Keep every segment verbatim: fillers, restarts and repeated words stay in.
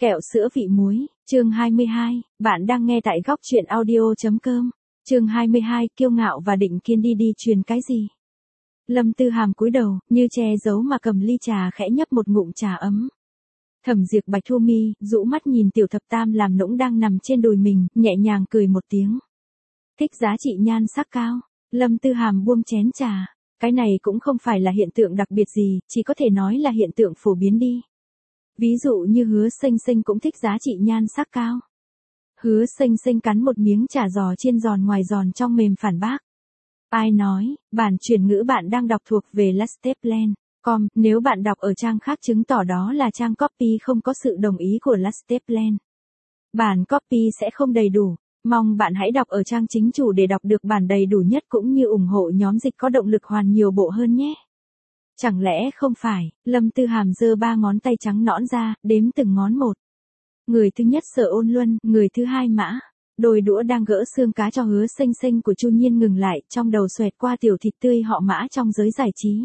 Kẹo sữa vị muối, chương hai mươi hai, bạn đang nghe tại góc truyện audio.com. Chương hai mươi hai, kiêu ngạo và định kiên đi đi truyền cái gì? Lâm Tư Hàm cúi đầu, như che giấu mà cầm ly trà khẽ nhấp một ngụm trà ấm. Thẩm Diệp Bạch thu mi, rũ mắt nhìn Tiểu Thập Tam làm nũng đang nằm trên đùi mình, nhẹ nhàng cười một tiếng. Thích giá trị nhan sắc cao. Lâm Tư Hàm buông chén trà. Cái này cũng không phải là hiện tượng đặc biệt gì, chỉ có thể nói là hiện tượng phổ biến đi. Ví dụ như Hứa Xanh Xanh cũng thích giá trị nhan sắc cao. Hứa Xanh Xanh cắn một miếng chả giò chiên giòn ngoài giòn trong mềm phản bác. Ai nói, bản chuyển ngữ bạn đang đọc thuộc về Lasteplan chấm com, nếu bạn đọc ở trang khác chứng tỏ đó là trang copy không có sự đồng ý của Lasteplan. Bản copy sẽ không đầy đủ, mong bạn hãy đọc ở trang chính chủ để đọc được bản đầy đủ nhất cũng như ủng hộ nhóm dịch có động lực hoàn nhiều bộ hơn nhé. Chẳng lẽ không phải? Lâm Tư Hàm giơ ba ngón tay trắng nõn ra, đếm từng ngón một. Người thứ nhất Sở Ôn Luân, người thứ hai Mã. Đôi đũa đang gỡ xương cá cho Hứa Xanh Xanh của Chu Nhiên ngừng lại, trong đầu xoẹt qua tiểu thịt tươi họ Mã trong giới giải trí.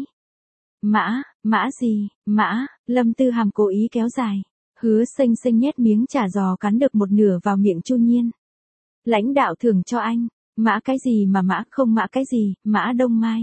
Mã, Mã gì? Mã, Lâm Tư Hàm cố ý kéo dài. Hứa Xanh Xanh nhét miếng chả giò cắn được một nửa vào miệng Chu Nhiên. Lãnh đạo thưởng cho anh. Mã cái gì mà Mã, không Mã cái gì, Mã Đông Mai.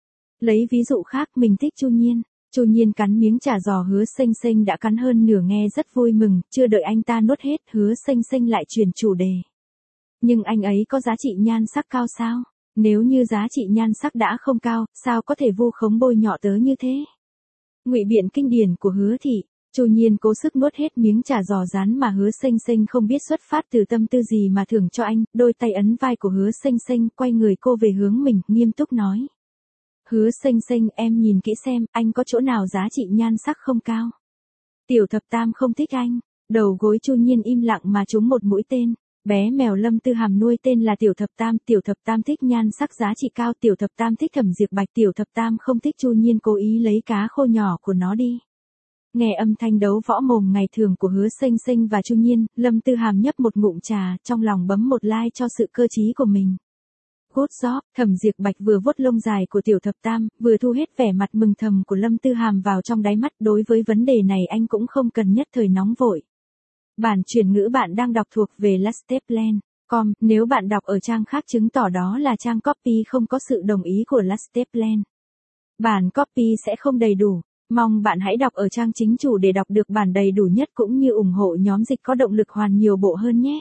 Lấy ví dụ khác, mình thích Chu Nhiên. Chu Nhiên cắn miếng chả giò Hứa Xanh Xanh đã cắn hơn nửa nghe rất vui mừng, chưa đợi anh ta nuốt hết, Hứa Xanh Xanh lại chuyển chủ đề. Nhưng anh ấy có giá trị nhan sắc cao sao? Nếu như giá trị nhan sắc đã không cao, sao có thể vu khống bôi nhọ tớ như thế? Ngụy biện kinh điển của Hứa thị. Chu Nhiên cố sức nuốt hết miếng chả giò rán mà Hứa Xanh Xanh không biết xuất phát từ tâm tư gì mà thưởng cho anh, đôi tay ấn vai của Hứa Xanh Xanh, quay người cô về hướng mình, nghiêm túc nói. Hứa Xanh Xanh, em nhìn kỹ xem, anh có chỗ nào giá trị nhan sắc không cao? Tiểu Thập Tam không thích anh. Đầu gối Chu Nhiên im lặng mà trúng một mũi tên. Bé mèo Lâm Tư Hàm nuôi tên là Tiểu Thập Tam, Tiểu Thập Tam thích nhan sắc giá trị cao, Tiểu Thập Tam thích Thẩm Diệp Bạch, Tiểu Thập Tam không thích Chu Nhiên cố ý lấy cá khô nhỏ của nó đi. Nghe âm thanh đấu võ mồm ngày thường của Hứa Xanh Xanh và Chu Nhiên, Lâm Tư Hàm nhấp một ngụm trà, trong lòng bấm một like cho sự cơ trí của mình. Good job, Thẩm Diệp Bạch vừa vuốt lông dài của Tiểu Thập Tam, vừa thu hết vẻ mặt mừng thầm của Lâm Tư Hàm vào trong đáy mắt. Đối với vấn đề này anh cũng không cần nhất thời nóng vội. Bản chuyển ngữ bạn đang đọc thuộc về Lasteplan chấm com, nếu bạn đọc ở trang khác chứng tỏ đó là trang copy không có sự đồng ý của Lasteplan. Bản copy sẽ không đầy đủ, mong bạn hãy đọc ở trang chính chủ để đọc được bản đầy đủ nhất cũng như ủng hộ nhóm dịch có động lực hoàn nhiều bộ hơn nhé.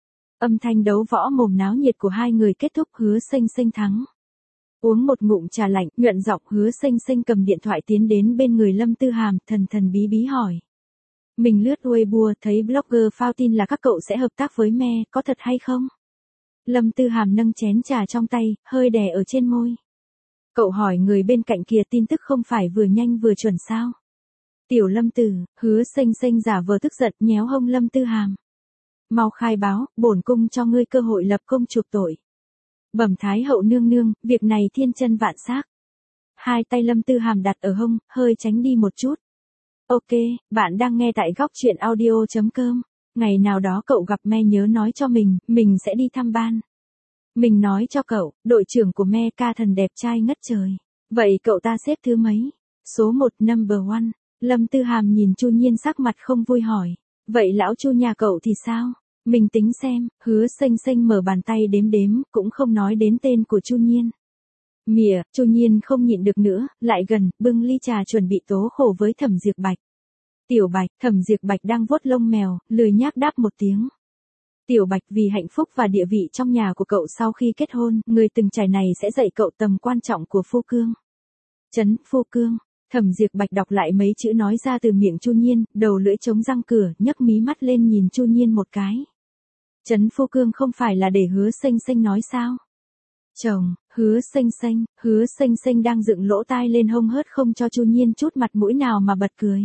Âm thanh đấu võ mồm náo nhiệt của hai người kết thúc, Hứa Xanh Xanh thắng. Uống một ngụm trà lạnh, nhuận giọng Hứa Xanh Xanh cầm điện thoại tiến đến bên người Lâm Tư Hàm, thần thần bí bí hỏi. Mình lướt Weibo thấy blogger phao tin là các cậu sẽ hợp tác với Me, có thật hay không? Lâm Tư Hàm nâng chén trà trong tay, hơi đè ở trên môi. Cậu hỏi người bên cạnh kia tin tức không phải vừa nhanh vừa chuẩn sao? Tiểu Lâm Tử, Hứa Xanh Xanh giả vờ tức giận nhéo hông Lâm Tư Hàm. Mau khai báo, bổn cung cho ngươi cơ hội lập công chuộc tội. Bẩm Thái hậu nương nương, việc này thiên chân vạn xác. Hai tay Lâm Tư Hàm đặt ở hông, hơi tránh đi một chút. Ok, bạn đang nghe tại góc truyện audio.com. Ngày nào đó cậu gặp Me nhớ nói cho mình, mình sẽ đi thăm ban. Mình nói cho cậu, đội trưởng của Me ca thần đẹp trai ngất trời. Vậy cậu ta xếp thứ mấy? Số một, number one. Lâm Tư Hàm nhìn Chu Nhiên sắc mặt không vui hỏi. Vậy lão Chu nhà cậu thì sao? Mình tính xem. Hứa Xanh Xanh mở bàn tay đếm đếm, cũng không nói đến tên của Chu Nhiên. Mỉa, Chu Nhiên không nhịn được nữa, lại gần, bưng ly trà chuẩn bị tố khổ với Thẩm Diệp Bạch. Tiểu Bạch, Thẩm Diệp Bạch đang vuốt lông mèo, lười nhác đáp một tiếng. Tiểu Bạch, vì hạnh phúc và địa vị trong nhà của cậu sau khi kết hôn, người từng trải này sẽ dạy cậu tầm quan trọng của phu cương. Chấn, phu cương. Thẩm Diệp Bạch đọc lại mấy chữ nói ra từ miệng Chu Nhiên, đầu lưỡi chống răng cửa, nhấc mí mắt lên nhìn Chu Nhiên một cái. Chấn phu cương không phải là để Hứa Xanh Xanh nói sao? Chồng, Hứa Xanh Xanh, Hứa Xanh Xanh đang dựng lỗ tai lên hông hớt không cho Chu Nhiên chút mặt mũi nào mà bật cười.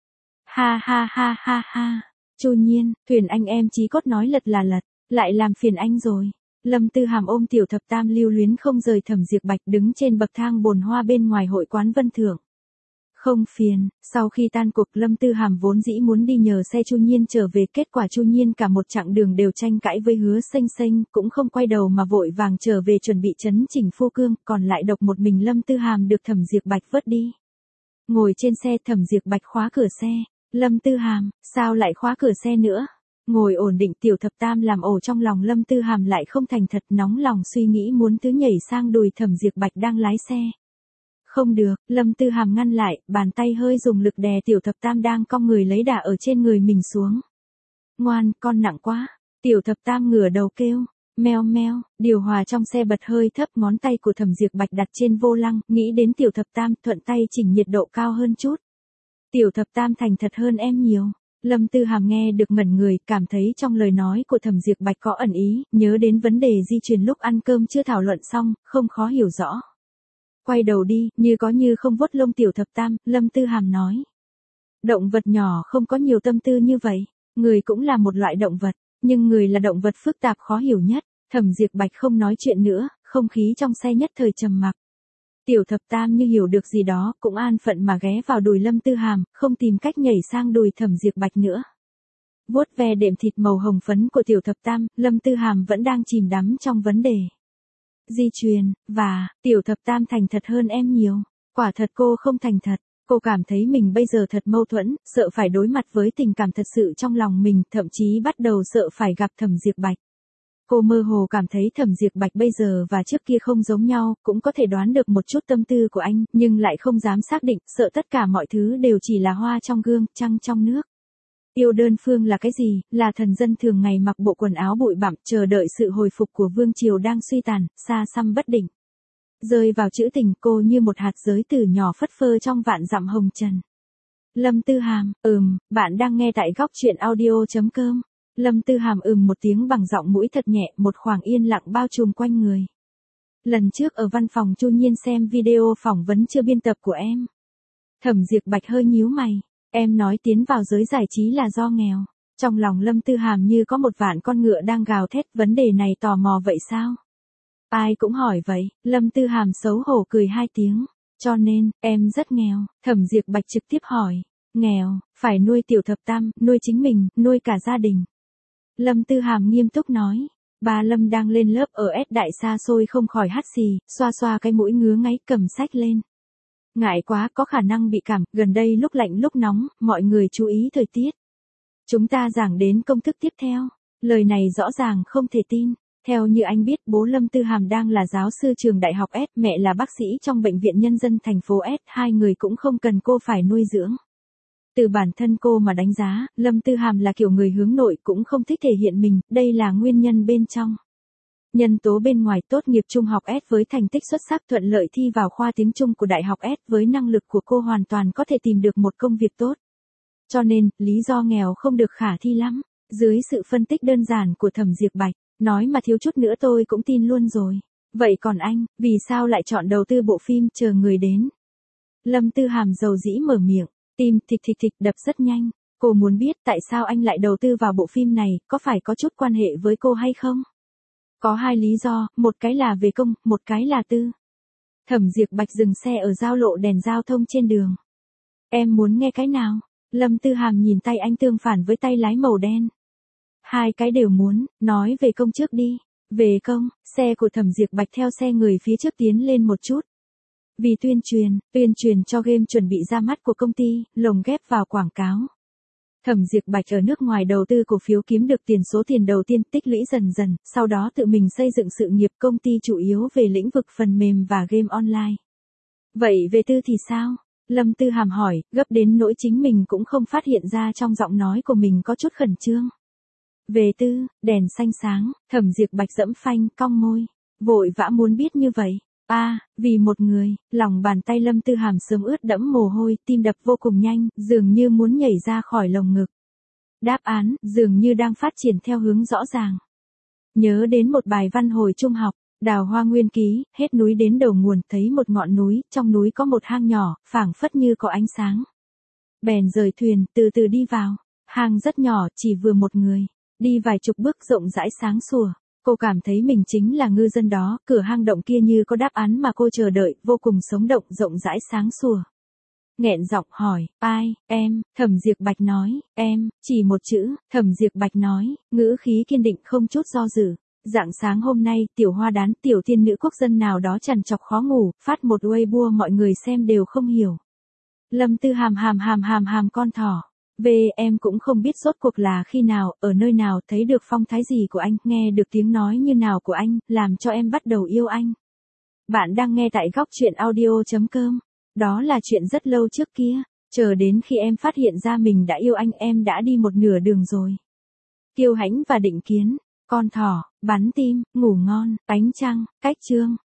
Ha ha ha ha ha, Chu Nhiên, thuyền anh em chí cốt nói lật là lật, lại làm phiền anh rồi. Lâm Tư Hàm ôm Tiểu Thập Tam lưu luyến không rời Thẩm Diệp Bạch đứng trên bậc thang bồn hoa bên ngoài hội quán Vân Thượng. Không phiền, sau khi tan cuộc Lâm Tư Hàm vốn dĩ muốn đi nhờ xe Chu Nhiên trở về, kết quả Chu Nhiên cả một chặng đường đều tranh cãi với Hứa Xanh Xanh, cũng không quay đầu mà vội vàng trở về chuẩn bị chấn chỉnh phu cương, còn lại độc một mình Lâm Tư Hàm được Thẩm Diệp Bạch vớt đi. Ngồi trên xe Thẩm Diệp Bạch khóa cửa xe, Lâm Tư Hàm, sao lại khóa cửa xe nữa? Ngồi ổn định Tiểu Thập Tam làm ổ trong lòng Lâm Tư Hàm lại không thành thật, nóng lòng suy nghĩ muốn thứ nhảy sang đùi Thẩm Diệp Bạch đang lái xe. Không được, Lâm Tư Hàm ngăn lại, bàn tay hơi dùng lực đè Tiểu Thập Tam đang cong người lấy đà ở trên người mình xuống. Ngoan, con nặng quá. Tiểu Thập Tam ngửa đầu kêu. Meo meo, điều hòa trong xe bật hơi thấp, ngón tay của Thẩm Diệp Bạch đặt trên vô lăng, nghĩ đến Tiểu Thập Tam, thuận tay chỉnh nhiệt độ cao hơn chút. Tiểu Thập Tam thành thật hơn em nhiều. Lâm Tư Hàm nghe được ngẩn người, cảm thấy trong lời nói của Thẩm Diệp Bạch có ẩn ý, nhớ đến vấn đề di truyền lúc ăn cơm chưa thảo luận xong, không khó hiểu rõ. Quay đầu đi, như có như không vuốt lông Tiểu Thập Tam, Lâm Tư Hàm nói. Động vật nhỏ không có nhiều tâm tư như vậy, người cũng là một loại động vật, nhưng người là động vật phức tạp khó hiểu nhất. Thẩm Diệp Bạch không nói chuyện nữa, không khí trong xe nhất thời trầm mặc. Tiểu Thập Tam như hiểu được gì đó, cũng an phận mà ghé vào đùi Lâm Tư Hàm, không tìm cách nhảy sang đùi Thẩm Diệp Bạch nữa. Vuốt ve đệm thịt màu hồng phấn của Tiểu Thập Tam, Lâm Tư Hàm vẫn đang chìm đắm trong vấn đề di truyền, và, Tiểu Thập Tam thành thật hơn em nhiều. Quả thật cô không thành thật, cô cảm thấy mình bây giờ thật mâu thuẫn, sợ phải đối mặt với tình cảm thật sự trong lòng mình, thậm chí bắt đầu sợ phải gặp Thẩm Diệp Bạch. Cô mơ hồ cảm thấy Thẩm Diệp Bạch bây giờ và trước kia không giống nhau, cũng có thể đoán được một chút tâm tư của anh, nhưng lại không dám xác định, sợ tất cả mọi thứ đều chỉ là hoa trong gương, trăng trong nước. Yêu đơn phương là cái gì? Là thần dân thường ngày mặc bộ quần áo bụi bặm, chờ đợi sự hồi phục của vương triều đang suy tàn, xa xăm bất định. Rơi vào trữ tình, cô như một hạt giới tử nhỏ phất phơ trong vạn dặm hồng trần. Lâm Tư Hàm, ừm, bạn đang nghe tại góc truyện audio chấm com. Lâm Tư Hàm ừm một tiếng bằng giọng mũi thật nhẹ, một khoảng yên lặng bao trùm quanh người. Lần trước ở văn phòng Chu Nhiên xem video phỏng vấn chưa biên tập của em. Thẩm Diệp Bạch hơi nhíu mày. Em nói tiến vào giới giải trí là do nghèo. Trong lòng Lâm Tư Hàm như có một vạn con ngựa đang gào thét, vấn đề này tò mò vậy sao? Ai cũng hỏi vậy, Lâm Tư Hàm xấu hổ cười hai tiếng. Cho nên, em rất nghèo. Thẩm Diệp Bạch trực tiếp hỏi. Nghèo, phải nuôi Tiểu Thập Tam, nuôi chính mình, nuôi cả gia đình. Lâm Tư Hàm nghiêm túc nói. Bà Lâm đang lên lớp ở S đại xa xôi không khỏi hắt xì, xoa xoa cái mũi ngứa ngáy, cầm sách lên. Ngại quá, có khả năng bị cảm, gần đây lúc lạnh lúc nóng, mọi người chú ý thời tiết. Chúng ta giảng đến công thức tiếp theo. Lời này rõ ràng không thể tin. Theo như anh biết, bố Lâm Tư Hàm đang là giáo sư trường đại học S, mẹ là bác sĩ trong bệnh viện nhân dân thành phố S, hai người cũng không cần cô phải nuôi dưỡng. Từ bản thân cô mà đánh giá, Lâm Tư Hàm là kiểu người hướng nội, cũng không thích thể hiện mình, đây là nguyên nhân bên trong. Nhân tố bên ngoài, tốt nghiệp trung học S với thành tích xuất sắc, thuận lợi thi vào khoa tiếng Trung của đại học S, với năng lực của cô hoàn toàn có thể tìm được một công việc tốt. Cho nên, lý do nghèo không được khả thi lắm. Dưới sự phân tích đơn giản của Thẩm Diệp Bạch, nói mà thiếu chút nữa tôi cũng tin luôn rồi. Vậy còn anh, vì sao lại chọn đầu tư bộ phim Chờ Người Đến? Lâm Tư Hàm dầu dĩ mở miệng, tim thịch thịch thịch đập rất nhanh. Cô muốn biết tại sao anh lại đầu tư vào bộ phim này, có phải có chút quan hệ với cô hay không? Có hai lý do, một cái là về công, một cái là tư. Thẩm Diệp Bạch dừng xe ở giao lộ đèn giao thông trên đường. Em muốn nghe cái nào? Lâm Tư Hàm nhìn tay anh tương phản với tay lái màu đen. Hai cái đều muốn, nói về công trước đi. Về công, xe của Thẩm Diệp Bạch theo xe người phía trước tiến lên một chút. Vì tuyên truyền, tuyên truyền cho game chuẩn bị ra mắt của công ty, lồng ghép vào quảng cáo. Thẩm Diệp Bạch ở nước ngoài đầu tư cổ phiếu kiếm được tiền số tiền đầu tiên, tích lũy dần dần, sau đó tự mình xây dựng sự nghiệp, công ty chủ yếu về lĩnh vực phần mềm và game online. Vậy về tư thì sao? Lâm Tư Hàm hỏi, gấp đến nỗi chính mình cũng không phát hiện ra trong giọng nói của mình có chút khẩn trương. Về tư, đèn xanh sáng, Thẩm Diệp Bạch dẫm phanh, cong môi, vội vã muốn biết như vậy. A, à, vì một người, lòng bàn tay Lâm Tư Hàm sớm ướt đẫm mồ hôi, tim đập vô cùng nhanh, dường như muốn nhảy ra khỏi lồng ngực. Đáp án, dường như đang phát triển theo hướng rõ ràng. Nhớ đến một bài văn hồi trung học, Đào Hoa Nguyên Ký, hết núi đến đầu nguồn, thấy một ngọn núi, trong núi có một hang nhỏ, phảng phất như có ánh sáng. Bèn rời thuyền, từ từ đi vào. Hang rất nhỏ, chỉ vừa một người. Đi vài chục bước rộng rãi sáng sủa. Cô cảm thấy mình chính là ngư dân đó, cửa hang động kia như có đáp án mà cô chờ đợi, vô cùng sống động, rộng rãi sáng sủa. Nghẹn giọng hỏi, ai, em, Thẩm Diệp Bạch nói, em, chỉ một chữ, Thẩm Diệp Bạch nói, ngữ khí kiên định không chút do dự. Rạng sáng hôm nay, tiểu hoa đán, tiểu tiên nữ quốc dân nào đó trằn trọc khó ngủ, phát một Weibo mọi người xem đều không hiểu. Lâm Tư Hàm hàm hàm hàm hàm con thỏ. Về em cũng không biết rốt cuộc là khi nào, ở nơi nào thấy được phong thái gì của anh, nghe được tiếng nói như nào của anh, làm cho em bắt đầu yêu anh. Bạn đang nghe tại góc chuyện audio.com. Đó là chuyện rất lâu trước kia, chờ đến khi em phát hiện ra mình đã yêu anh em đã đi một nửa đường rồi. Kiêu Hãnh và Định Kiến, Con Thỏ, Bắn Tim, Ngủ Ngon, Ánh Trăng, Cách Chương,